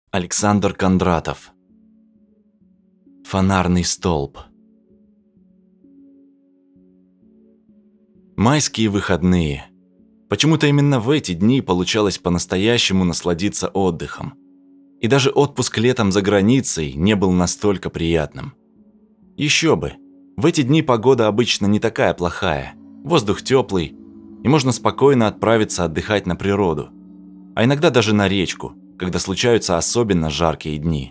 Александр Кондратов. Фонарный столб. Майские выходные. Почему-то именно в эти дни получалось по-настоящему насладиться отдыхом. И даже отпуск летом за границей не был настолько приятным. Еще бы, в эти дни погода обычно не такая плохая, воздух теплый, и можно спокойно отправиться отдыхать на природу, а иногда даже на речку, когда случаются особенно жаркие дни.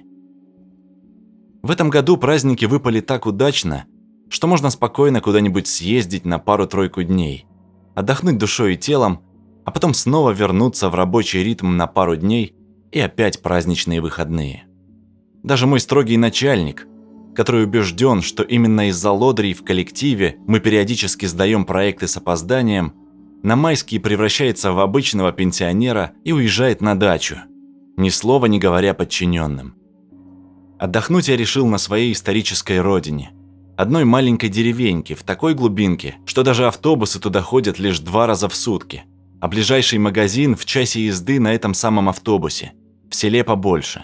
В этом году праздники выпали так удачно, что можно спокойно куда-нибудь съездить на пару-тройку дней, отдохнуть душой и телом, а потом снова вернуться в рабочий ритм на пару дней и опять праздничные выходные. Даже мой строгий начальник, который убежден, что именно из-за лодрей в коллективе мы периодически сдаем проекты с опозданием, на майские превращается в обычного пенсионера и уезжает на дачу, ни слова не говоря подчиненным. Отдохнуть я решил на своей исторической родине, одной маленькой деревеньке в такой глубинке, что даже автобусы туда ходят лишь 2 раза в сутки, а ближайший магазин в часе езды на этом самом автобусе, в селе побольше.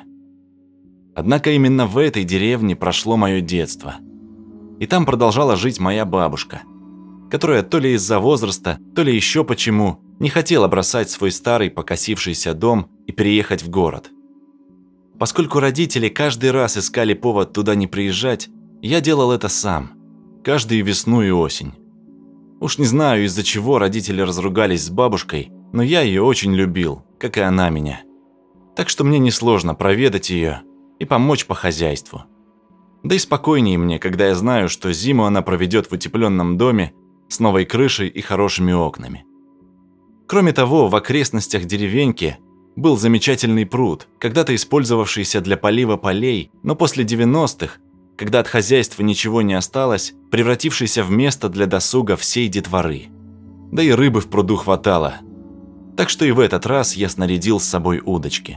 Однако именно в этой деревне прошло мое детство. И там продолжала жить моя бабушка, которая то ли из-за возраста, то ли еще почему не хотела бросать свой старый покосившийся дом и переехать в город. Поскольку родители каждый раз искали повод туда не приезжать, я делал это сам, каждую весну и осень. Уж не знаю, из-за чего родители разругались с бабушкой, но я ее очень любил, как и она меня. Так что мне несложно проведать ее и помочь по хозяйству. Да и спокойнее мне, когда я знаю, что зиму она проведет в утепленном доме с новой крышей и хорошими окнами. Кроме того, в окрестностях деревеньки был замечательный пруд, когда-то использовавшийся для полива полей, но после 90-х, когда от хозяйства ничего не осталось, превратившийся в место для досуга всей детворы. Да и рыбы в пруду хватало. Так что и в этот раз я снарядил с собой удочки.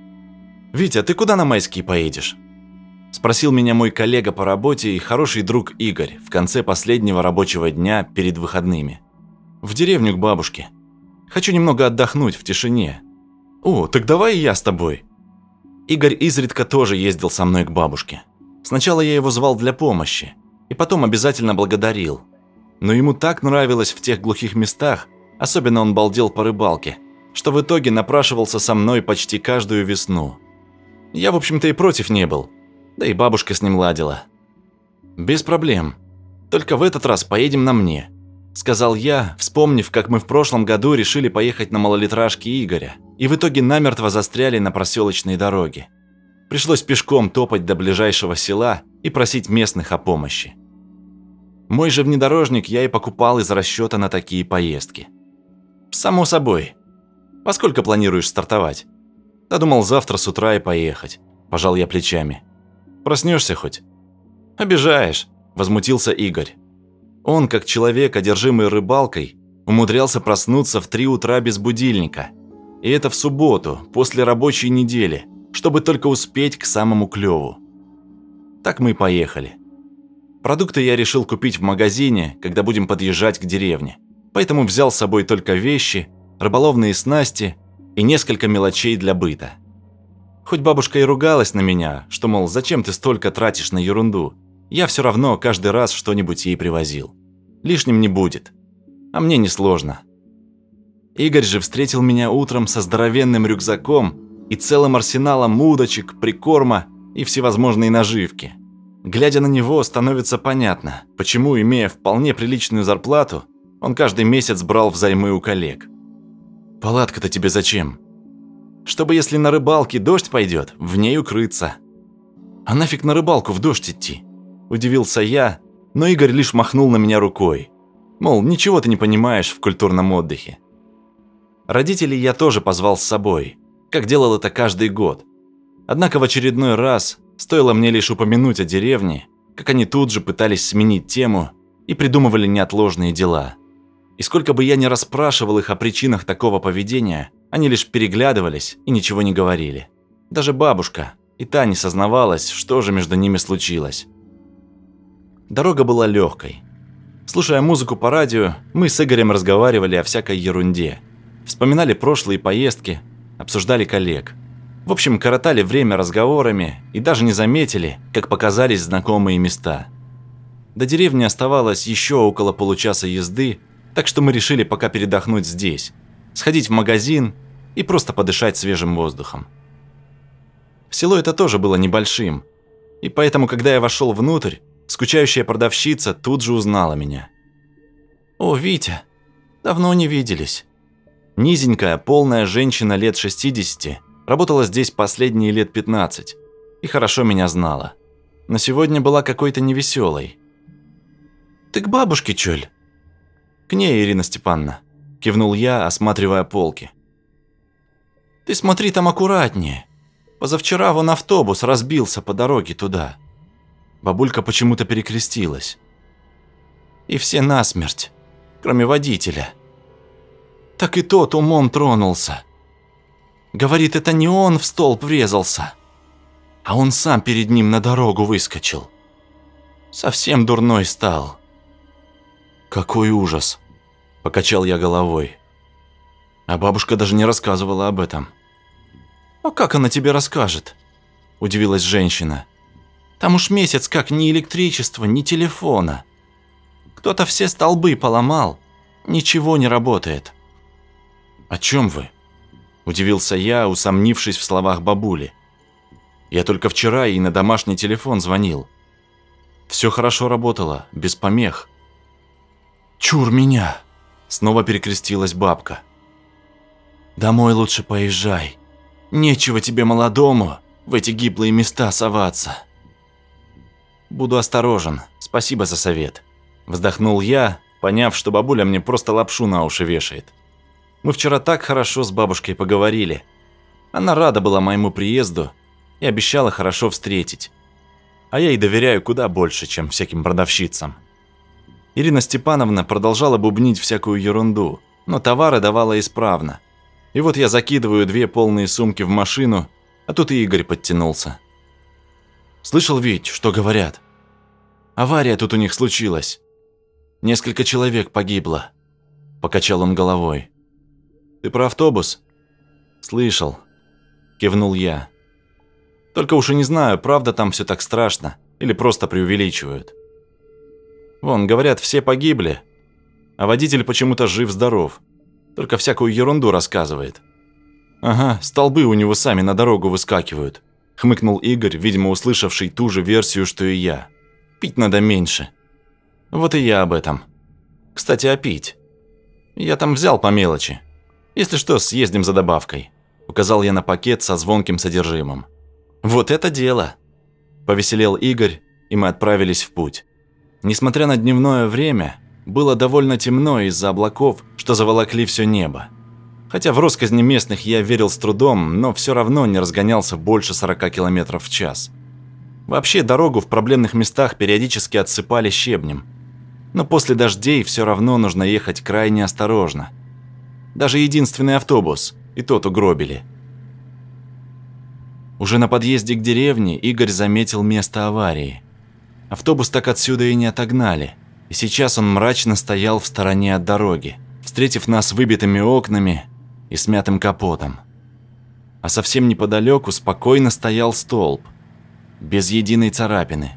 «Витя, ты куда на майские поедешь?» – спросил меня мой коллега по работе и хороший друг Игорь в конце последнего рабочего дня перед выходными. «В деревню к бабушке. Хочу немного отдохнуть в тишине». «О, так давай и я с тобой». Игорь изредка тоже ездил со мной к бабушке. Сначала я его звал для помощи, и потом обязательно благодарил. Но ему так нравилось в тех глухих местах, особенно он балдел по рыбалке, что в итоге напрашивался со мной почти каждую весну. Я, в общем-то, и против не был, да и бабушка с ним ладила. «Без проблем. Только в этот раз поедем на мне», – сказал я, вспомнив, как мы в прошлом году решили поехать на малолитражке Игоря, и в итоге намертво застряли на проселочной дороге. Пришлось пешком топать до ближайшего села и просить местных о помощи. Мой же внедорожник я и покупал из расчета на такие поездки. «Само собой. Во сколько планируешь стартовать?» «Да думал, завтра с утра и поехать», – пожал я плечами. «Проснешься хоть?» «Обижаешь», – возмутился Игорь. Он, как человек, одержимый рыбалкой, умудрялся проснуться в 3 утра без будильника. И это в субботу, после рабочей недели, чтобы только успеть к самому клёву. Так мы и поехали. Продукты я решил купить в магазине, когда будем подъезжать к деревне, поэтому взял с собой только вещи, рыболовные снасти и несколько мелочей для быта. Хоть бабушка и ругалась на меня, что, мол, зачем ты столько тратишь на ерунду, я все равно каждый раз что-нибудь ей привозил. Лишним не будет. А мне несложно. Игорь же встретил меня утром со здоровенным рюкзаком и целым арсеналом удочек, прикорма и всевозможной наживки. Глядя на него, становится понятно, почему, имея вполне приличную зарплату, он каждый месяц брал взаймы у коллег. «Палатка-то тебе зачем?» «Чтобы, если на рыбалке дождь пойдет, в ней укрыться». «А нафиг на рыбалку в дождь идти?» – удивился я, но Игорь лишь махнул на меня рукой. Мол, ничего ты не понимаешь в культурном отдыхе. Родителей я тоже позвал с собой, как делал это каждый год. Однако в очередной раз, стоило мне лишь упомянуть о деревне, как они тут же пытались сменить тему и придумывали неотложные дела. И сколько бы я ни расспрашивал их о причинах такого поведения, они лишь переглядывались и ничего не говорили. Даже бабушка, и та не сознавалась, что же между ними случилось. Дорога была легкой. Слушая музыку по радио, мы с Игорем разговаривали о всякой ерунде. Вспоминали прошлые поездки, обсуждали коллег. В общем, коротали время разговорами и даже не заметили, как показались знакомые места. До деревни оставалось еще около получаса езды, так что мы решили пока передохнуть здесь, сходить в магазин и просто подышать свежим воздухом. Село это тоже было небольшим, и поэтому, когда я вошел внутрь, скучающая продавщица тут же узнала меня. «О, Витя, давно не виделись». Низенькая, полная женщина лет 60 работала здесь последние лет 15 и хорошо меня знала. Но сегодня была какой-то невеселой. «Ты к бабушке, чёль?» «К ней, Ирина Степановна», – кивнул я, осматривая полки. «Ты смотри там аккуратнее. Позавчера вон автобус разбился по дороге туда». Бабулька почему-то перекрестилась. «И все насмерть, кроме водителя. Так и тот умом тронулся. Говорит, это не он в столб врезался, а он сам перед ним на дорогу выскочил. Совсем дурной стал». «Какой ужас!» – покачал я головой. А бабушка даже не рассказывала об этом. «А как она тебе расскажет?» – удивилась женщина. «Там уж месяц как ни электричества, ни телефона. Кто-то все столбы поломал, ничего не работает». «О чем вы?» – удивился я, усомнившись в словах бабули. «Я только вчера ей на домашний телефон звонил. Все хорошо работало, без помех». «Чур меня!» – снова перекрестилась бабка. «Домой лучше поезжай. Нечего тебе, молодому, в эти гиблые места соваться». «Буду осторожен, спасибо за совет», – вздохнул я, поняв, что бабуля мне просто лапшу на уши вешает. Мы вчера так хорошо с бабушкой поговорили. Она рада была моему приезду и обещала хорошо встретить. А я ей доверяю куда больше, чем всяким продавщицам. Ирина Степановна продолжала бубнить всякую ерунду, но товары давала исправно. И вот я закидываю 2 полные сумки в машину, а тут и Игорь подтянулся. «Слышал, Вить, что говорят? Авария тут у них случилась. Несколько человек погибло», – покачал он головой. «Ты про автобус?» «Слышал», – кивнул я. «Только уж и не знаю, правда там все так страшно или просто преувеличивают. Вон, говорят, все погибли, а водитель почему-то жив-здоров, только всякую ерунду рассказывает». «Ага, столбы у него сами на дорогу выскакивают», – хмыкнул Игорь, видимо, услышавший ту же версию, что и я. «Пить надо меньше». «Вот и я об этом. Кстати, а пить? Я там взял по мелочи. Если что, съездим за добавкой», – указал я на пакет со звонким содержимым. «Вот это дело!» – повеселел Игорь, и мы отправились в путь. Несмотря на дневное время, было довольно темно из-за облаков, что заволокли все небо. Хотя в россказни местных я верил с трудом, но все равно не разгонялся больше 40 км в час. Вообще дорогу в проблемных местах периодически отсыпали щебнем. Но после дождей все равно нужно ехать крайне осторожно. Даже единственный автобус, и тот угробили. Уже на подъезде к деревне Игорь заметил место аварии. Автобус так отсюда и не отогнали, и сейчас он мрачно стоял в стороне от дороги, встретив нас выбитыми окнами и смятым капотом. А совсем неподалеку спокойно стоял столб, без единой царапины.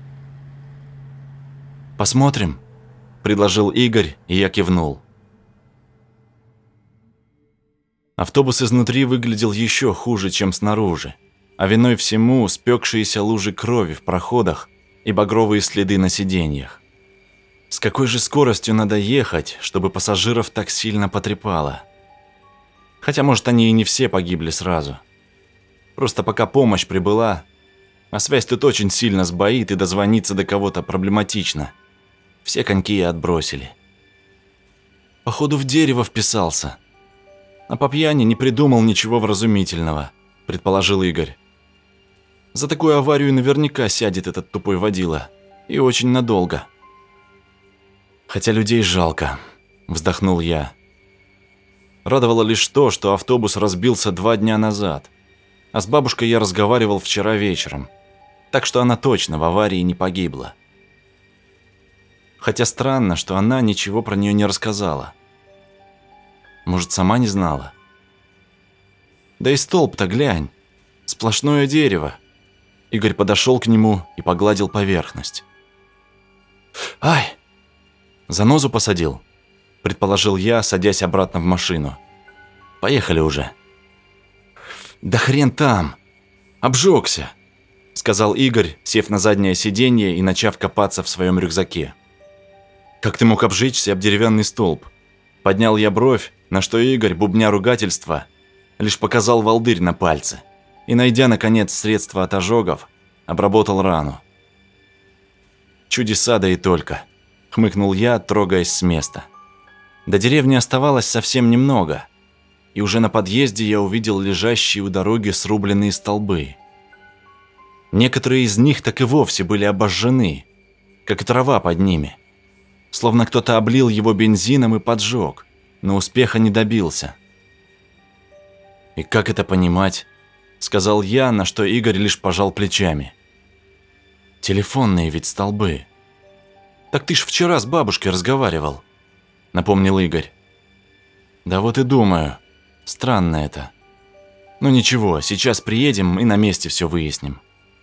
«Посмотрим», – предложил Игорь, и я кивнул. Автобус изнутри выглядел еще хуже, чем снаружи, а виной всему спекшиеся лужи крови в проходах и багровые следы на сиденьях. С какой же скоростью надо ехать, чтобы пассажиров так сильно потрепало? Хотя, может, они и не все погибли сразу. Просто пока помощь прибыла, а связь тут очень сильно сбоит, и дозвониться до кого-то проблематично. Все коньки отбросили. Походу, в дерево вписался. А по пьяни не придумал ничего вразумительного, предположил Игорь. За такую аварию наверняка сядет этот тупой водила. И очень надолго. Хотя людей жалко, вздохнул я. Радовало лишь то, что автобус разбился 2 дня назад. А с бабушкой я разговаривал вчера вечером. Так что она точно в аварии не погибла. Хотя странно, что она ничего про нее не рассказала. Может, сама не знала? Да и столб-то глянь. Сплошное дерево. Игорь подошел к нему и погладил поверхность. «Ай! Занозу посадил», – предположил я, садясь обратно в машину. «Поехали уже». «Да хрен там! Обжегся!» – сказал Игорь, сев на заднее сиденье и начав копаться в своем рюкзаке. «Как ты мог обжечься об деревянный столб?» Поднял я бровь, на что Игорь, бубня ругательства, лишь показал волдырь на пальце и, найдя, наконец, средства от ожогов, обработал рану. «Чудеса, да и только», – хмыкнул я, трогаясь с места. До деревни оставалось совсем немного, и уже на подъезде я увидел лежащие у дороги срубленные столбы. Некоторые из них так и вовсе были обожжены, как и трава под ними. Словно кто-то облил его бензином и поджег, но успеха не добился. «И как это понимать?» – сказал я, на что Игорь лишь пожал плечами. «Телефонные ведь столбы». «Так ты ж вчера с бабушкой разговаривал», – напомнил Игорь. «Да вот и думаю, странно это. Ну ничего, сейчас приедем и на месте все выясним».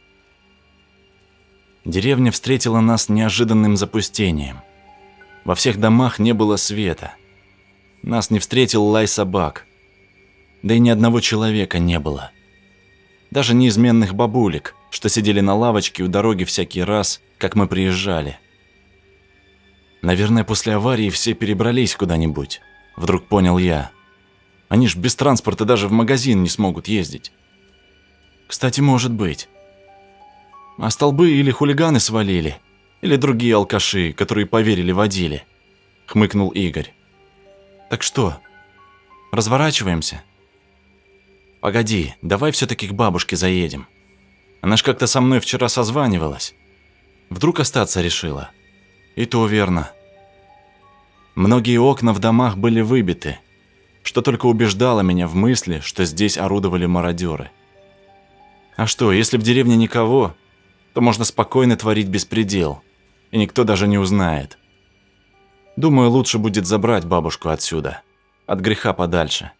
Деревня встретила нас неожиданным запустением. Во всех домах не было света. Нас не встретил лай собак. Да и ни одного человека не было. Даже неизменных бабулек, что сидели на лавочке у дороги всякий раз, как мы приезжали. Наверное, после аварии все перебрались куда-нибудь, вдруг понял я. Они ж без транспорта даже в магазин не смогут ездить. Кстати, может быть. А столбы или хулиганы свалили, или другие алкаши, которые поверили водиле, хмыкнул Игорь. Так что, разворачиваемся? Погоди, давай все-таки к бабушке заедем. Она ж как-то со мной вчера созванивалась. Вдруг остаться решила? И то верно. Многие окна в домах были выбиты, что только убеждало меня в мысли, что здесь орудовали мародеры. А что, если в деревне никого, то можно спокойно творить беспредел, и никто даже не узнает. Думаю, лучше будет забрать бабушку отсюда, от греха подальше.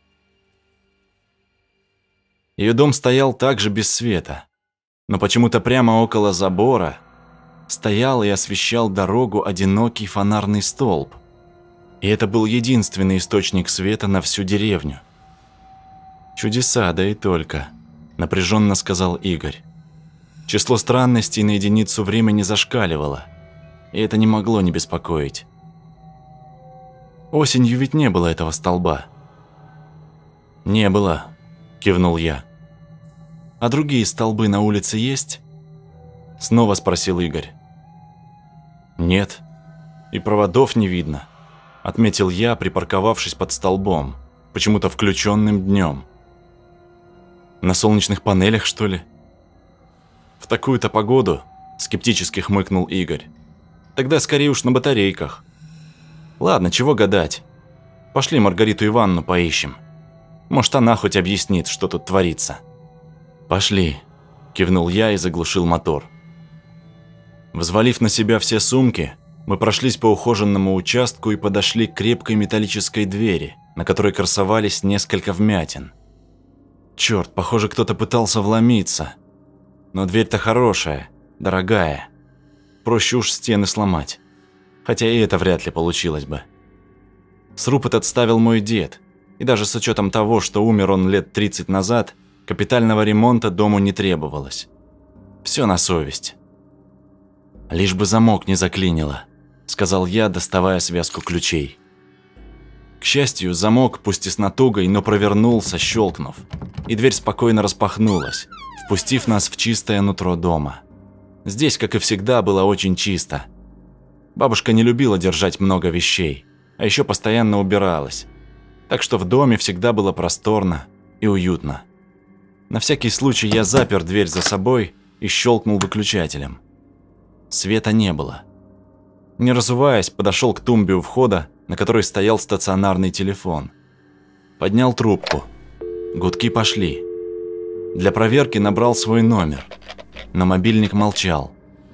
Ее дом стоял также без света, но почему-то прямо около забора стоял и освещал дорогу одинокий фонарный столб. И это был единственный источник света на всю деревню. «Чудеса, да и только», – напряженно сказал Игорь. Число странностей на единицу времени зашкаливало, и это не могло не беспокоить. Осенью ведь не было этого столба. «Не было», – кивнул я. «А другие столбы на улице есть?» – снова спросил Игорь. «Нет, и проводов не видно», – отметил я, припарковавшись под столбом, почему-то включенным днем. «На солнечных панелях, что ли?» «В такую-то погоду», – скептически хмыкнул Игорь. «Тогда скорее уж на батарейках». «Ладно, чего гадать. Пошли Маргариту Ивановну поищем. Может, она хоть объяснит, что тут творится». «Пошли», – кивнул я и заглушил мотор. Взвалив на себя все сумки, мы прошлись по ухоженному участку и подошли к крепкой металлической двери, на которой красовались несколько вмятин. Черт, похоже, кто-то пытался вломиться. Но дверь-то хорошая, дорогая. Проще уж стены сломать. Хотя и это вряд ли получилось бы. Сруб этот ставил мой дед, и даже с учетом того, что умер он лет 30 назад, капитального ремонта дому не требовалось. Все на совесть. «Лишь бы замок не заклинило», – сказал я, доставая связку ключей. К счастью, замок, пусть и с натугой, но провернулся, щелкнув, и дверь спокойно распахнулась, впустив нас в чистое нутро дома. Здесь, как и всегда, было очень чисто. Бабушка не любила держать много вещей, а еще постоянно убиралась, так что в доме всегда было просторно и уютно. На всякий случай я запер дверь за собой и щелкнул выключателем. Света не было. Не разуваясь, подошел к тумбе у входа, на которой стоял стационарный телефон. Поднял трубку. Гудки пошли. Для проверки набрал свой номер, но мобильник молчал.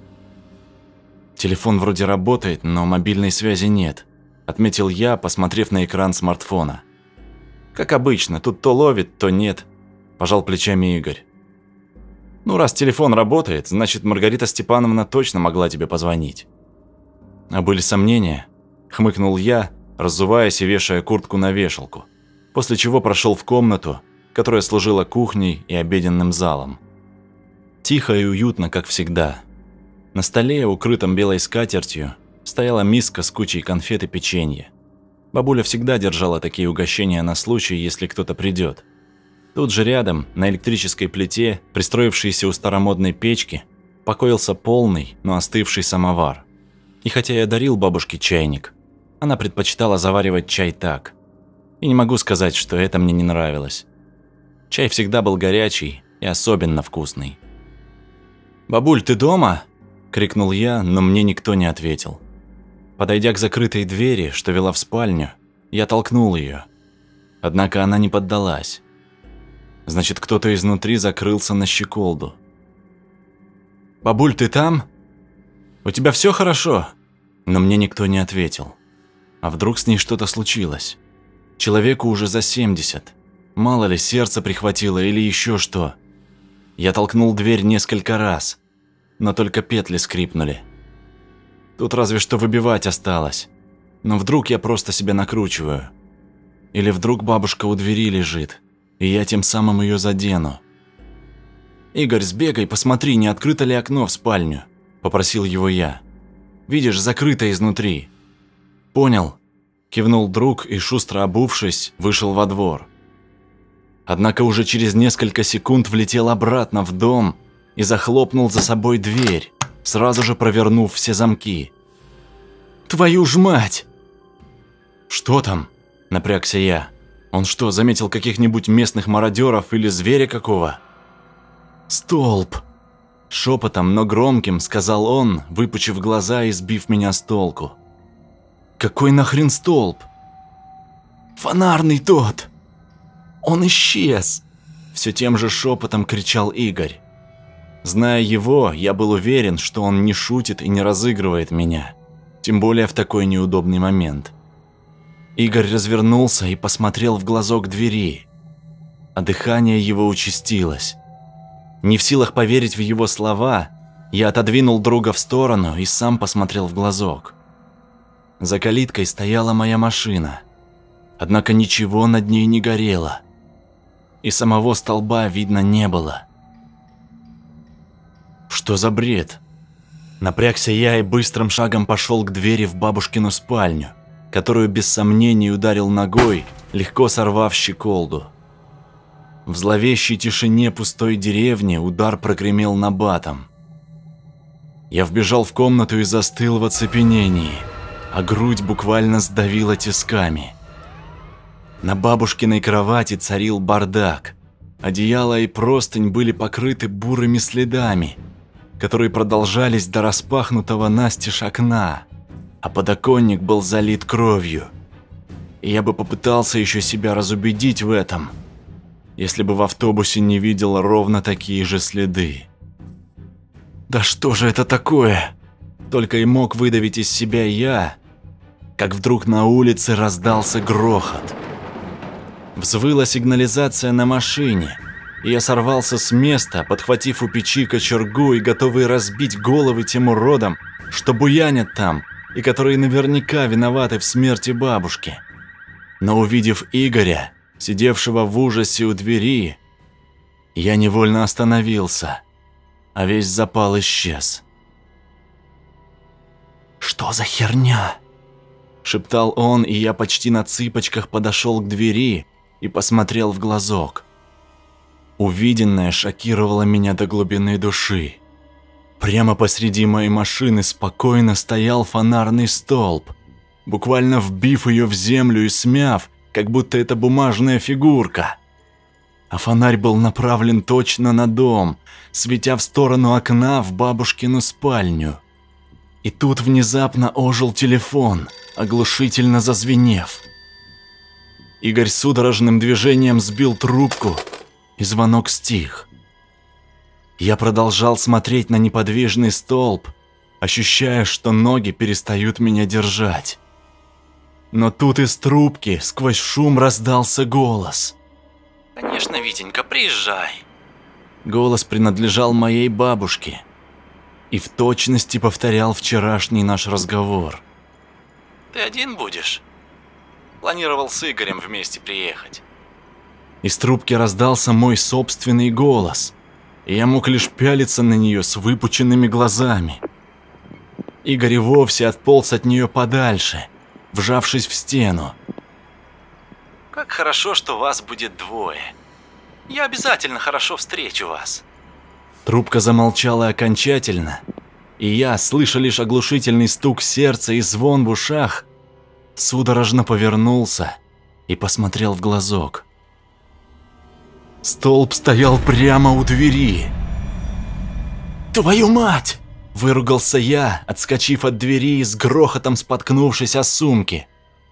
«Телефон вроде работает, но мобильной связи нет», – отметил я, посмотрев на экран смартфона. «Как обычно, тут то ловит, то нет», – пожал плечами Игорь. Ну, раз телефон работает, значит, Маргарита Степановна точно могла тебе позвонить. А были сомнения? Хмыкнул я, разуваясь и вешая куртку на вешалку, после чего прошел в комнату, которая служила кухней и обеденным залом. Тихо и уютно, как всегда. На столе, укрытом белой скатертью, стояла миска с кучей конфет и печенья. Бабуля всегда держала такие угощения на случай, если кто-то придет. Тут же рядом, на электрической плите, пристроившейся у старомодной печки, покоился полный, но остывший самовар. И хотя я дарил бабушке чайник, она предпочитала заваривать чай так. И не могу сказать, что это мне не нравилось. Чай всегда был горячий и особенно вкусный. «Бабуль, ты дома?» – крикнул я, но мне никто не ответил. Подойдя к закрытой двери, что вела в спальню, я толкнул ее. Однако она не поддалась. Значит, кто-то изнутри закрылся на щеколду. «Бабуль, ты там? У тебя все хорошо?» Но мне никто не ответил. А вдруг с ней что-то случилось? Человеку уже за 70. Мало ли, сердце прихватило или еще что. Я толкнул дверь несколько раз, но только петли скрипнули. Тут разве что выбивать осталось. Но вдруг я просто себя накручиваю. Или вдруг бабушка у двери лежит, и я тем самым ее задену. «Игорь, сбегай, посмотри, не открыто ли окно в спальню», – попросил его я. «Видишь, закрыто изнутри». «Понял», – кивнул друг и, шустро обувшись, вышел во двор. Однако уже через несколько секунд влетел обратно в дом и захлопнул за собой дверь, сразу же провернув все замки. «Твою ж мать!» «Что там?» – напрягся я. «Он что, заметил каких-нибудь местных мародеров или зверя какого?» «Столб!» – шепотом, но громким сказал он, выпучив глаза и сбив меня с толку. «Какой нахрен столб?» «Фонарный тот! Он исчез!» – все тем же шепотом кричал Игорь. Зная его, я был уверен, что он не шутит и не разыгрывает меня, тем более в такой неудобный момент. Игорь развернулся и посмотрел в глазок двери, а дыхание его участилось. Не в силах поверить в его слова, я отодвинул друга в сторону и сам посмотрел в глазок. За калиткой стояла моя машина, однако ничего над ней не горело, и самого столба видно не было. Что за бред? Напрягся я и быстрым шагом пошел к двери в бабушкину спальню, которую без сомнений ударил ногой, легко сорвав щеколду. В зловещей тишине пустой деревни удар прогремел набатом. Я вбежал в комнату и застыл в оцепенении, а грудь буквально сдавила тисками. На бабушкиной кровати царил бардак. Одеяло и простынь были покрыты бурыми следами, которые продолжались до распахнутого настежь окна, а подоконник был залит кровью. И я бы попытался еще себя разубедить в этом, если бы в автобусе не видел ровно такие же следы. «Да что же это такое?» Только и мог выдавить из себя я, как вдруг на улице раздался грохот. Взвыла сигнализация на машине, и я сорвался с места, подхватив у печи кочергу и готовый разбить головы тем уродам, что буянят там, и которые наверняка виноваты в смерти бабушки. Но увидев Игоря, сидевшего в ужасе у двери, я невольно остановился, а весь запал исчез. «Что за херня?» – шептал он, и я почти на цыпочках подошел к двери и посмотрел в глазок. Увиденное шокировало меня до глубины души. Прямо посреди моей машины спокойно стоял фонарный столб, буквально вбив ее в землю и смяв, как будто это бумажная фигурка. А фонарь был направлен точно на дом, светя в сторону окна в бабушкину спальню. И тут внезапно ожил телефон, оглушительно зазвенев. Игорь судорожным движением сбил трубку, и звонок стих. Я продолжал смотреть на неподвижный столб, ощущая, что ноги перестают меня держать. Но тут из трубки сквозь шум раздался голос. «Конечно, Витенька, приезжай». Голос принадлежал моей бабушке и в точности повторял вчерашний наш разговор. «Ты один будешь?» Планировал с Игорем вместе приехать. Из трубки раздался мой собственный голос, и я мог лишь пялиться на нее с выпученными глазами. Игорь и вовсе отполз от нее подальше, вжавшись в стену. «Как хорошо, что вас будет двое. Я обязательно хорошо встречу вас». Трубка замолчала окончательно, и я, слыша лишь оглушительный стук сердца и звон в ушах, судорожно повернулся и посмотрел в глазок. Столб стоял прямо у двери. «Твою мать!» – выругался я, отскочив от двери и с грохотом споткнувшись о сумки.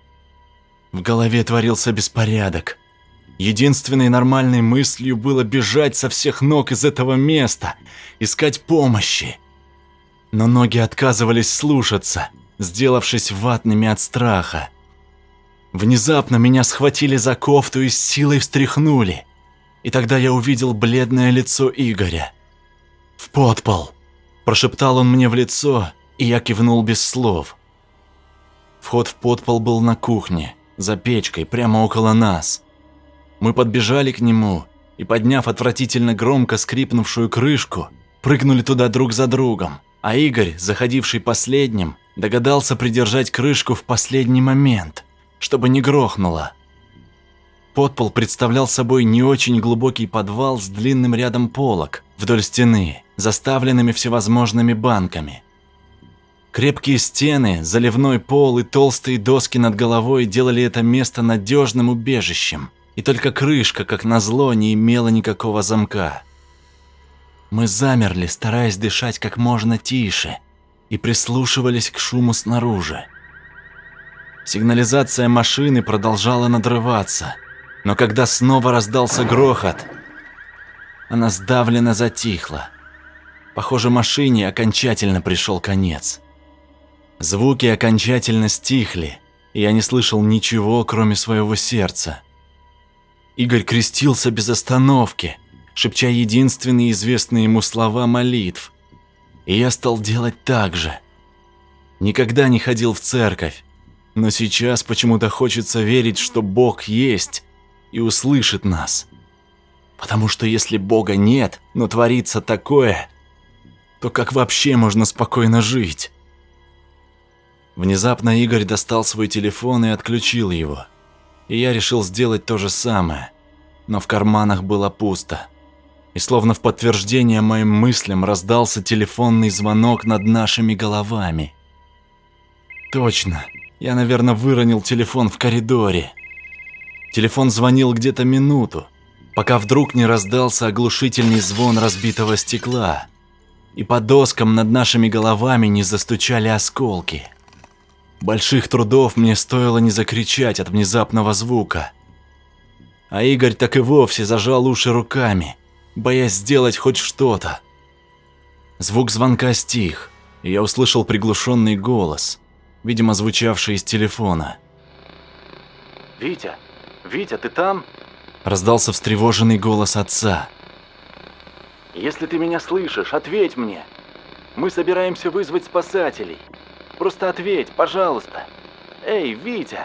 В голове творился беспорядок. Единственной нормальной мыслью было бежать со всех ног из этого места, искать помощи. Но ноги отказывались слушаться, сделавшись ватными от страха. Внезапно меня схватили за кофту и с силой встряхнули. И тогда я увидел бледное лицо Игоря. «В подпол!» – прошептал он мне в лицо, и я кивнул без слов. Вход в подпол был на кухне, за печкой, прямо около нас. Мы подбежали к нему и, подняв отвратительно громко скрипнувшую крышку, прыгнули туда друг за другом, а Игорь, заходивший последним, догадался придержать крышку в последний момент, чтобы не грохнуло. Подпол представлял собой не очень глубокий подвал с длинным рядом полок вдоль стены, заставленными всевозможными банками. Крепкие стены, заливной пол и толстые доски над головой делали это место надежным убежищем, и только крышка, как назло, не имела никакого замка. Мы замерли, стараясь дышать как можно тише, и прислушивались к шуму снаружи. Сигнализация машины продолжала надрываться, но когда снова раздался грохот, она сдавленно затихла. Похоже, машине окончательно пришел конец. Звуки окончательно стихли, и я не слышал ничего, кроме своего сердца. Игорь крестился без остановки, шепча единственные известные ему слова молитв. И я стал делать так же. Никогда не ходил в церковь, но сейчас почему-то хочется верить, что Бог есть и услышит нас. Потому что если Бога нет, но творится такое, то как вообще можно спокойно жить? Внезапно Игорь достал свой телефон и отключил его. И я решил сделать то же самое, но в карманах было пусто. И словно в подтверждение моим мыслям раздался телефонный звонок над нашими головами. Точно, я, наверное, выронил телефон в коридоре. Телефон звонил где-то минуту, пока вдруг не раздался оглушительный звон разбитого стекла, и по доскам над нашими головами не застучали осколки. Больших трудов мне стоило не закричать от внезапного звука. А Игорь так и вовсе зажал уши руками, боясь сделать хоть что-то. Звук звонка стих, и я услышал приглушенный голос, видимо, звучавший из телефона. «Витя, Витя, ты там?» – раздался встревоженный голос отца. «Если ты меня слышишь, ответь мне. Мы собираемся вызвать спасателей. Просто ответь, пожалуйста. Эй, Витя!»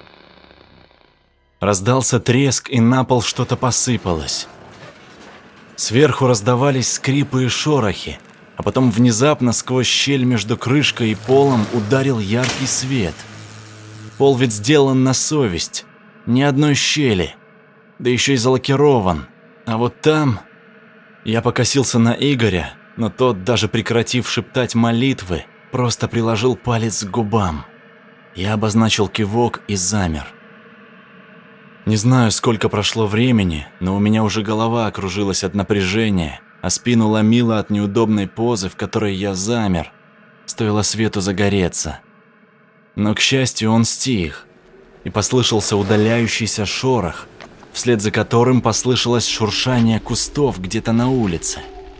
Раздался треск, и на пол что-то посыпалось. Сверху раздавались скрипы и шорохи, а потом внезапно сквозь щель между крышкой и полом ударил яркий свет. Пол ведь сделан на совесть, ни одной щели, да еще и залакирован. А вот там... Я покосился на Игоря, но тот, даже прекратив шептать молитвы, просто приложил палец к губам. Я обозначил кивок и замер. Не знаю, сколько прошло времени, но у меня уже голова окружилась от напряжения, а спину ломило от неудобной позы, в которой я замер. Стоило свету загореться. Но, к счастью, он стих, и послышался удаляющийся шорох, вслед за которым послышалось шуршание кустов где-то на улице.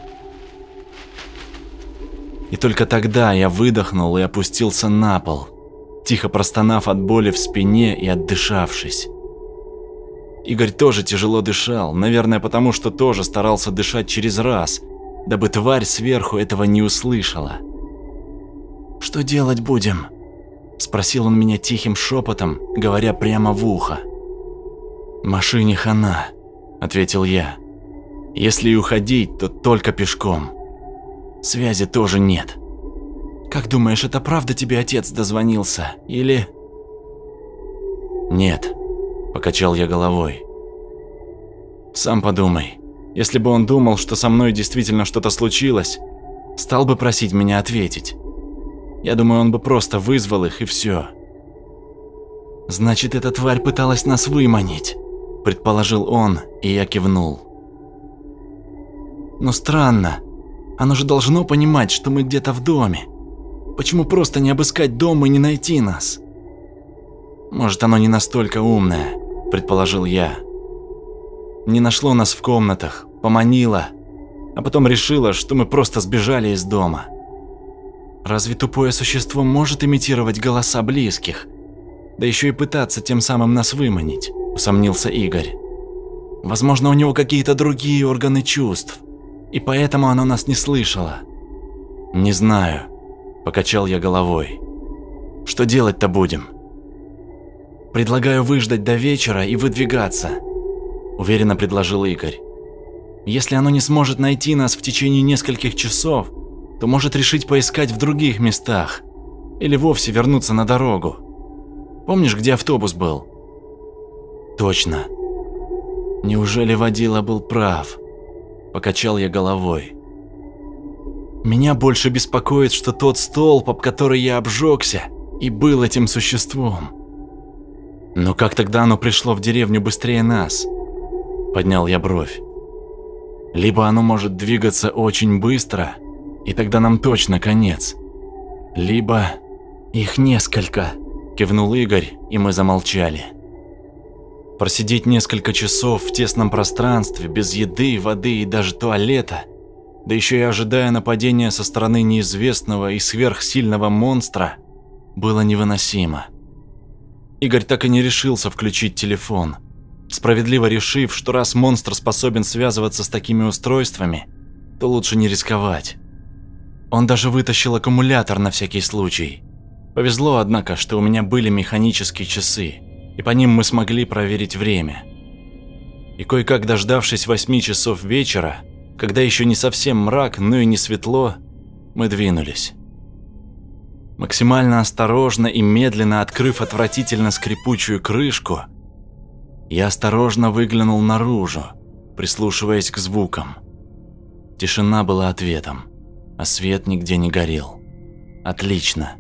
И только тогда я выдохнул и опустился на пол, тихо простонав от боли в спине и отдышавшись. Игорь тоже тяжело дышал, наверное, потому что тоже старался дышать через раз, дабы тварь сверху этого не услышала. «Что делать будем?» – спросил он меня тихим шепотом, говоря прямо в ухо. «Машине хана», – ответил я. «Если и уходить, то только пешком. Связи тоже нет». «Как думаешь, это правда тебе отец дозвонился? Или…» «Нет», – покачал я головой. «Сам подумай, если бы он думал, что со мной действительно что-то случилось, стал бы просить меня ответить. Я думаю, он бы просто вызвал их и все». «Значит, эта тварь пыталась нас выманить», – предположил он, и я кивнул. «Но странно, оно же должно понимать, что мы где-то в доме. Почему просто не обыскать дом и не найти нас?» «Может, оно не настолько умное», – предположил я. «Не нашло нас в комнатах, поманило, а потом решило, что мы просто сбежали из дома». «Разве тупое существо может имитировать голоса близких? Да еще и пытаться тем самым нас выманить», – усомнился Игорь. «Возможно, у него какие-то другие органы чувств, и поэтому оно нас не слышало». «Не знаю», – покачал я головой. «Что делать-то будем?» «Предлагаю выждать до вечера и выдвигаться», – уверенно предложил Игорь. «Если оно не сможет найти нас в течение нескольких часов, то может решить поискать в других местах или вовсе вернуться на дорогу. Помнишь, где автобус был?» «Точно. Неужели водила был прав?» – покачал я головой. «Меня больше беспокоит, что тот столб, об который я обжегся, и был этим существом». «Но как тогда оно пришло в деревню быстрее нас?» – поднял я бровь. «Либо оно может двигаться очень быстро, и тогда нам точно конец. Либо…» «Их несколько», – кивнул Игорь, и мы замолчали. Просидеть несколько часов в тесном пространстве, без еды, воды и даже туалета, да еще и ожидая нападения со стороны неизвестного и сверхсильного монстра, было невыносимо. Игорь так и не решился включить телефон, справедливо решив, что раз монстр способен связываться с такими устройствами, то лучше не рисковать. Он даже вытащил аккумулятор на всякий случай. Повезло, однако, что у меня были механические часы, и по ним мы смогли проверить время. И кое-как дождавшись 8 часов вечера, когда еще не совсем мрак, но и не светло, мы двинулись. Максимально осторожно и медленно открыв отвратительно скрипучую крышку, я осторожно выглянул наружу, прислушиваясь к звукам. Тишина была ответом, а свет нигде не горел. Отлично.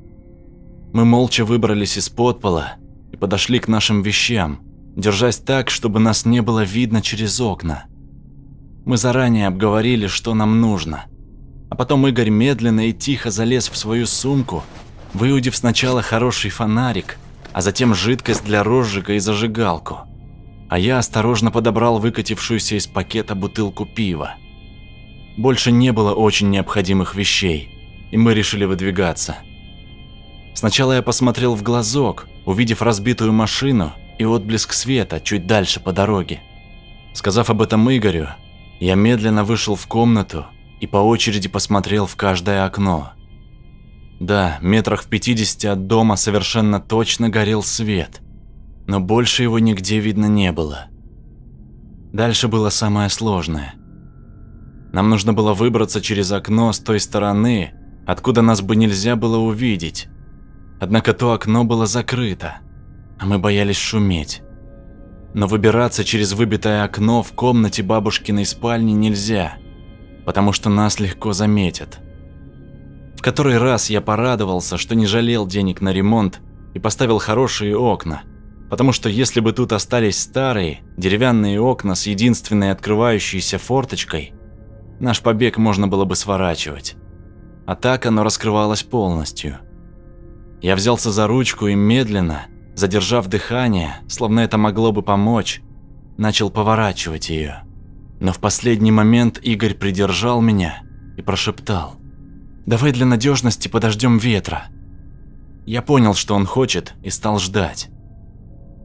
Мы молча выбрались из подпола и подошли к нашим вещам, держась так, чтобы нас не было видно через окна. Мы заранее обговорили, что нам нужно. А потом Игорь медленно и тихо залез в свою сумку, выудив сначала хороший фонарик, а затем жидкость для розжига и зажигалку. А я осторожно подобрал выкатившуюся из пакета бутылку пива. Больше не было очень необходимых вещей, и мы решили выдвигаться. Сначала я посмотрел в глазок, увидев разбитую машину и отблеск света чуть дальше по дороге. Сказав об этом Игорю, я медленно вышел в комнату и по очереди посмотрел в каждое окно. Да, метрах в 50 от дома совершенно точно горел свет, но больше его нигде видно не было. Дальше было самое сложное. Нам нужно было выбраться через окно с той стороны, откуда нас бы нельзя было увидеть. Однако то окно было закрыто, а мы боялись шуметь. Но выбираться через выбитое окно в комнате бабушкиной спальни нельзя, потому что нас легко заметят. В который раз я порадовался, что не жалел денег на ремонт и поставил хорошие окна, потому что если бы тут остались старые, деревянные окна с единственной открывающейся форточкой, наш побег можно было бы сворачивать. А так оно раскрывалось полностью. Я взялся за ручку и медленно, задержав дыхание, словно это могло бы помочь, начал поворачивать ее. Но в последний момент Игорь придержал меня и прошептал: «Давай для надежности подождем ветра». Я понял, что он хочет, и стал ждать.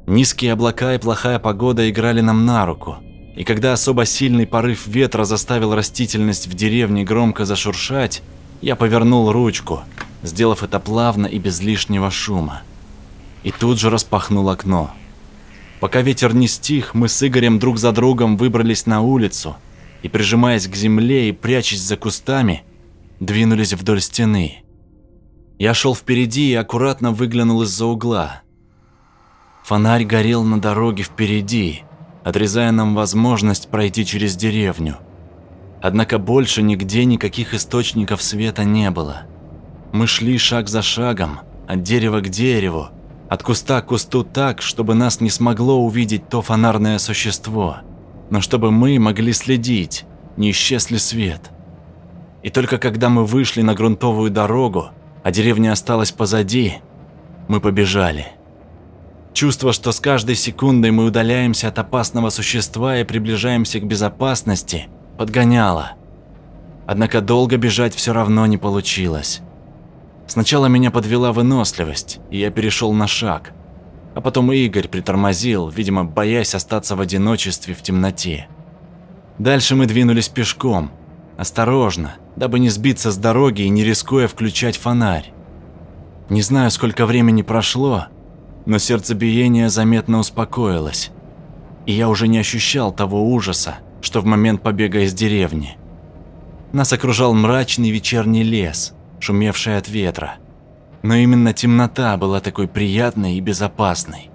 Низкие облака и плохая погода играли нам на руку, и когда особо сильный порыв ветра заставил растительность в деревне громко зашуршать, я повернул ручку, сделав это плавно и без лишнего шума. И тут же распахнул окно. Пока ветер не стих, мы с Игорем друг за другом выбрались на улицу и, прижимаясь к земле и прячась за кустами, двинулись вдоль стены. Я шел впереди и аккуратно выглянул из-за угла. Фонарь горел на дороге впереди, отрезая нам возможность пройти через деревню. Однако больше нигде никаких источников света не было. Мы шли шаг за шагом, от дерева к дереву, от куста к кусту так, чтобы нас не смогло увидеть то фонарное существо, но чтобы мы могли следить, не исчез ли свет. И только когда мы вышли на грунтовую дорогу, а деревня осталась позади, мы побежали. Чувство, что с каждой секундой мы удаляемся от опасного существа и приближаемся к безопасности, подгоняло. Однако долго бежать все равно не получилось. Сначала меня подвела выносливость, и я перешел на шаг. А потом Игорь притормозил, видимо, боясь остаться в одиночестве в темноте. Дальше мы двинулись пешком, осторожно, дабы не сбиться с дороги и не рискуя включать фонарь. Не знаю, сколько времени прошло, но сердцебиение заметно успокоилось, и я уже не ощущал того ужаса, что в момент побега из деревни. Нас окружал мрачный вечерний лес, шумевший от ветра, но именно темнота была такой приятной и безопасной.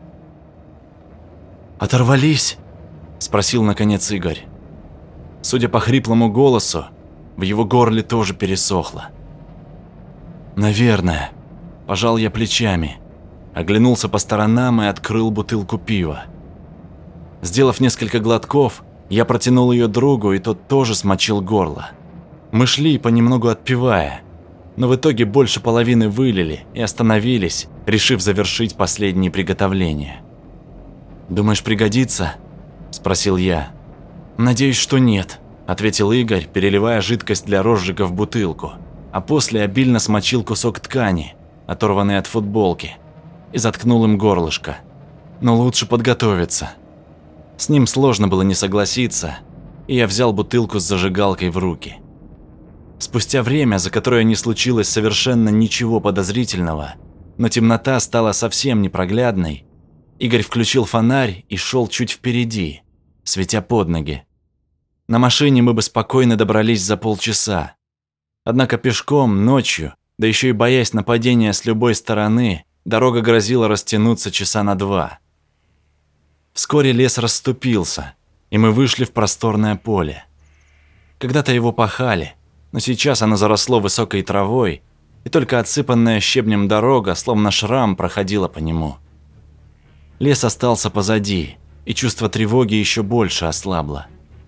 «Оторвались?» – спросил наконец Игорь. Судя по хриплому голосу, в его горле тоже пересохло. «Наверное», – пожал я плечами, оглянулся по сторонам и открыл бутылку пива. Сделав несколько глотков, я протянул ее другу, и тот тоже смочил горло. Мы шли, понемногу отпивая, но в итоге больше половины вылили и остановились, решив завершить последние приготовления. «Думаешь, пригодится?» – спросил я. «Надеюсь, что нет», – ответил Игорь, переливая жидкость для розжига в бутылку, а после обильно смочил кусок ткани, оторванный от футболки, и заткнул им горлышко. «Но лучше подготовиться». С ним сложно было не согласиться, и я взял бутылку с зажигалкой в руки. Спустя время, за которое не случилось совершенно ничего подозрительного, но темнота стала совсем непроглядной, Игорь включил фонарь и шел чуть впереди, светя под ноги. На машине мы бы спокойно добрались за полчаса. Однако пешком, ночью, да еще и боясь нападения с любой стороны, дорога грозила растянуться часа на 2. Вскоре лес расступился, и мы вышли в просторное поле. Когда-то его пахали, но сейчас оно заросло высокой травой, и только отсыпанная щебнем дорога, словно шрам, проходила по нему. Лес остался позади, и чувство тревоги еще больше ослабло.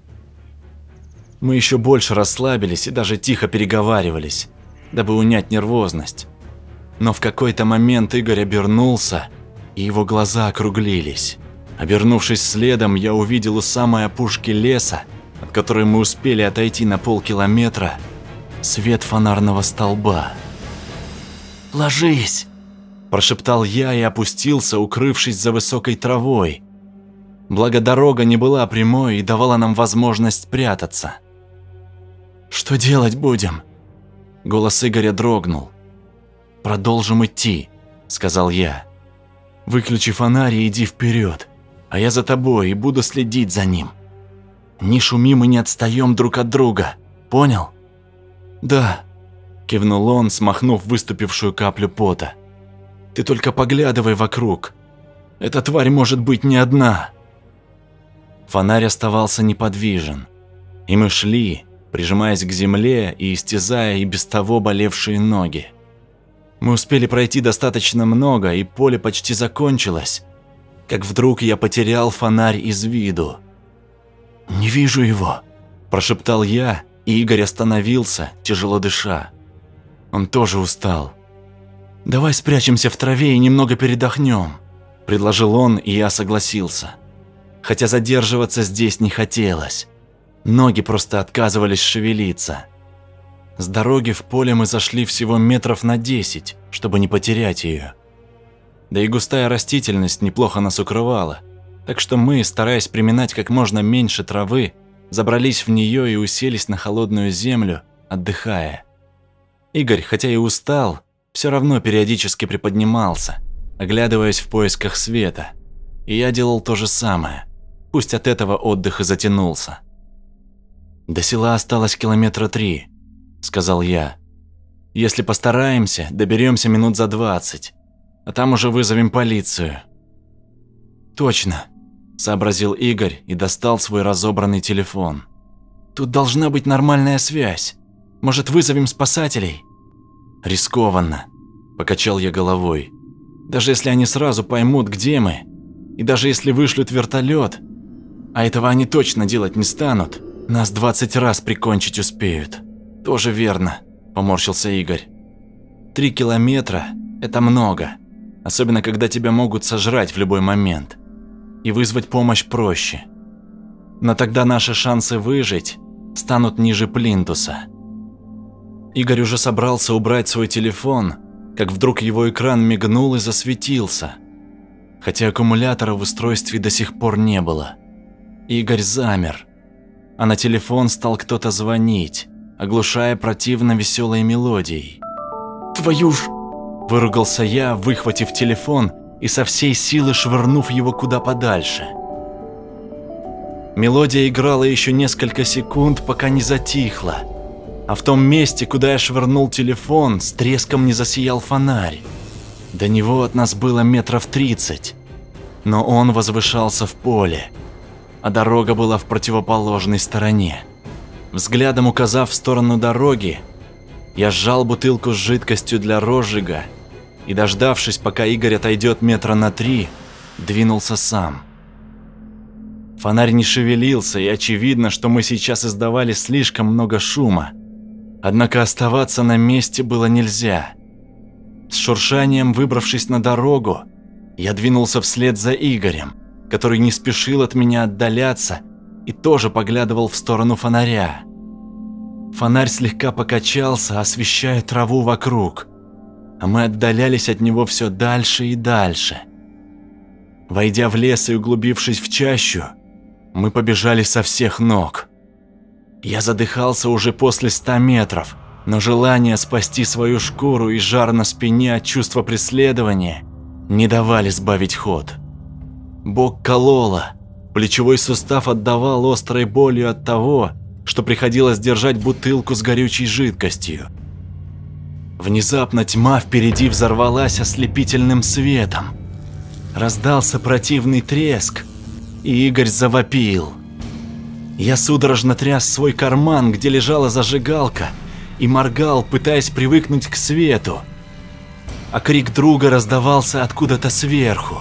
Мы еще больше расслабились и даже тихо переговаривались, дабы унять нервозность. Но в какой-то момент Игорь обернулся, и его глаза округлились. Обернувшись следом, я увидел у самой опушки леса, от которой мы успели отойти на полкилометра, свет фонарного столба. «Ложись!» – прошептал я и опустился, укрывшись за высокой травой. Благо дорога не была прямой и давала нам возможность прятаться. «Что делать будем?» Голос Игоря дрогнул. «Продолжим идти», – сказал я. «Выключи фонарь и иди вперед, а я за тобой и буду следить за ним. Не шумим и не отстаем друг от друга, понял?» «Да», – кивнул он, смахнув выступившую каплю пота. «Ты только поглядывай вокруг. Эта тварь может быть не одна». Фонарь оставался неподвижен, и мы шли, прижимаясь к земле и истязая и без того болевшие ноги. Мы успели пройти достаточно много, и поле почти закончилось, как вдруг я потерял фонарь из виду. «Не вижу его», – прошептал я, и Игорь остановился, тяжело дыша. Он тоже устал. «Давай спрячемся в траве и немного передохнем», – предложил он, и я согласился. Хотя задерживаться здесь не хотелось. Ноги просто отказывались шевелиться. С дороги в поле мы зашли всего метров на 10, чтобы не потерять ее. Да и густая растительность неплохо нас укрывала, так что мы, стараясь приминать как можно меньше травы, забрались в нее и уселись на холодную землю, отдыхая. Игорь, хотя и устал, все равно периодически приподнимался, оглядываясь в поисках света, и я делал то же самое, пусть от этого отдых и затянулся. «До села осталось 3 километра», – сказал я. «Если постараемся, доберемся минут за 20, а там уже вызовем полицию». «Точно», – сообразил Игорь и достал свой разобранный телефон. «Тут должна быть нормальная связь. Может, вызовем спасателей?» «Рискованно», – покачал я головой. «Даже если они сразу поймут, где мы, и даже если вышлют вертолет, а этого они точно делать не станут, нас 20 раз прикончить успеют». «Тоже верно», – поморщился Игорь. 3 километра – это много, особенно когда тебя могут сожрать в любой момент. И вызвать помощь проще. Но тогда наши шансы выжить станут ниже плинтуса». Игорь уже собрался убрать свой телефон, как вдруг его экран мигнул и засветился, хотя аккумулятора в устройстве до сих пор не было. Игорь замер, а на телефон стал кто-то звонить, оглушая противно веселой мелодией. «Твою ж!» – выругался я, выхватив телефон и со всей силы швырнув его куда подальше. Мелодия играла еще несколько секунд, пока не затихла, а в том месте, куда я швырнул телефон, с треском не засиял фонарь. До него от нас было 30 метров, но он возвышался в поле, а дорога была в противоположной стороне. Взглядом указав в сторону дороги, я сжал бутылку с жидкостью для розжига и, дождавшись, пока Игорь отойдет 3 метра, двинулся сам. Фонарь не шевелился, и очевидно, что мы сейчас издавали слишком много шума. Однако оставаться на месте было нельзя. С шуршанием выбравшись на дорогу, я двинулся вслед за Игорем, который не спешил от меня отдаляться и тоже поглядывал в сторону фонаря. Фонарь слегка покачался, освещая траву вокруг, а мы отдалялись от него все дальше и дальше. Войдя в лес и углубившись в чащу, мы побежали со всех ног. Я задыхался уже после 100 метров, но желание спасти свою шкуру и жар на спине от чувства преследования не давали сбавить ход. Бок кололо, плечевой сустав отдавал острой болью от того, что приходилось держать бутылку с горючей жидкостью. Внезапно тьма впереди взорвалась ослепительным светом. Раздался противный треск, и Игорь завопил. Я судорожно тряс свой карман, где лежала зажигалка, и моргал, пытаясь привыкнуть к свету. А крик друга раздавался откуда-то сверху.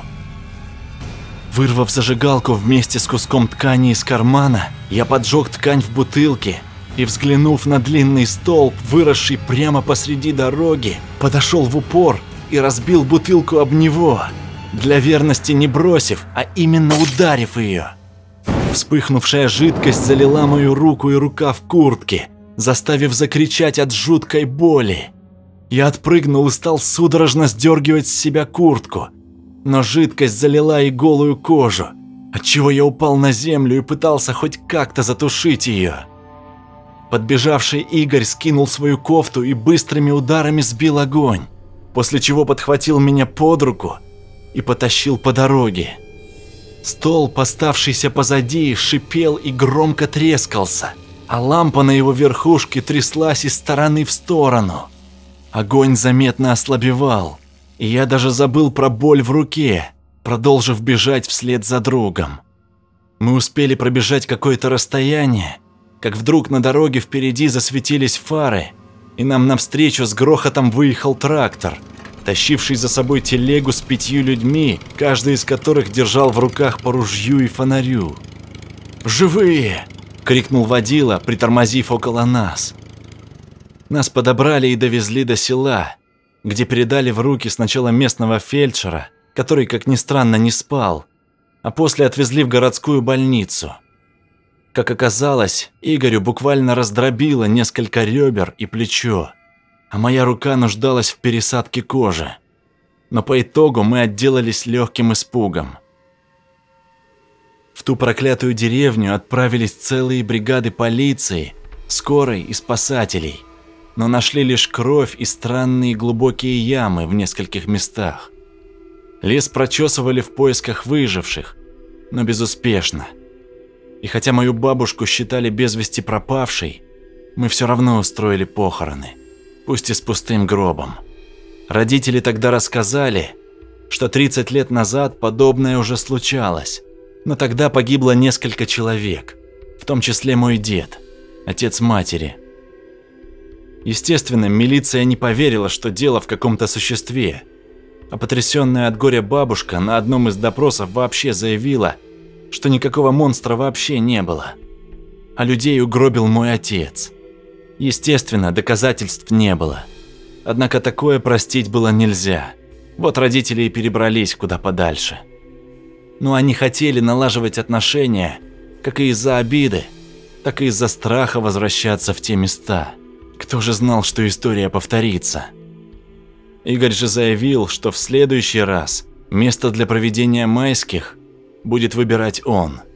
Вырвав зажигалку вместе с куском ткани из кармана, я поджег ткань в бутылке и, взглянув на длинный столб, выросший прямо посреди дороги, подошел в упор и разбил бутылку об него, для верности не бросив, а именно ударив ее. Вспыхнувшая жидкость залила мою руку и рукав куртки, заставив закричать от жуткой боли. Я отпрыгнул и стал судорожно сдергивать с себя куртку, но жидкость залила и голую кожу, отчего я упал на землю и пытался хоть как-то затушить ее. Подбежавший Игорь скинул свою кофту и быстрыми ударами сбил огонь, после чего подхватил меня под руку и потащил по дороге. Столб, оставшийся позади, шипел и громко трескался, а лампа на его верхушке тряслась из стороны в сторону. Огонь заметно ослабевал, и я даже забыл про боль в руке, продолжив бежать вслед за другом. Мы успели пробежать какое-то расстояние, как вдруг на дороге впереди засветились фары, и нам навстречу с грохотом выехал трактор, тащивший за собой телегу с 5 людьми, каждый из которых держал в руках по ружью и фонарю. «Живые!» – крикнул водила, притормозив около нас. Нас подобрали и довезли до села, где передали в руки сначала местного фельдшера, который, как ни странно, не спал, а после отвезли в городскую больницу. Как оказалось, Игорю буквально раздробило несколько ребер и плечо, а моя рука нуждалась в пересадке кожи. но по итогу мы отделались легким испугом. В ту проклятую деревню отправились целые бригады полиции, скорой и спасателей, но нашли лишь кровь и странные глубокие ямы в нескольких местах. Лес прочесывали в поисках выживших, но безуспешно. И хотя мою бабушку считали без вести пропавшей, мы все равно устроили похороны, пусть и с пустым гробом. Родители тогда рассказали, что 30 лет назад подобное уже случалось, но тогда погибло несколько человек, в том числе мой дед, отец матери. Естественно, милиция не поверила, что дело в каком-то существе, а потрясенная от горя бабушка на одном из допросов вообще заявила, что никакого монстра вообще не было, а людей угробил мой отец. Естественно, доказательств не было, однако такое простить было нельзя. Вот родители и перебрались куда подальше. Но они хотели налаживать отношения как и из-за обиды, так и из-за страха возвращаться в те места. Кто же знал, что история повторится? Игорь же заявил, что в следующий раз место для проведения майских будет выбирать он.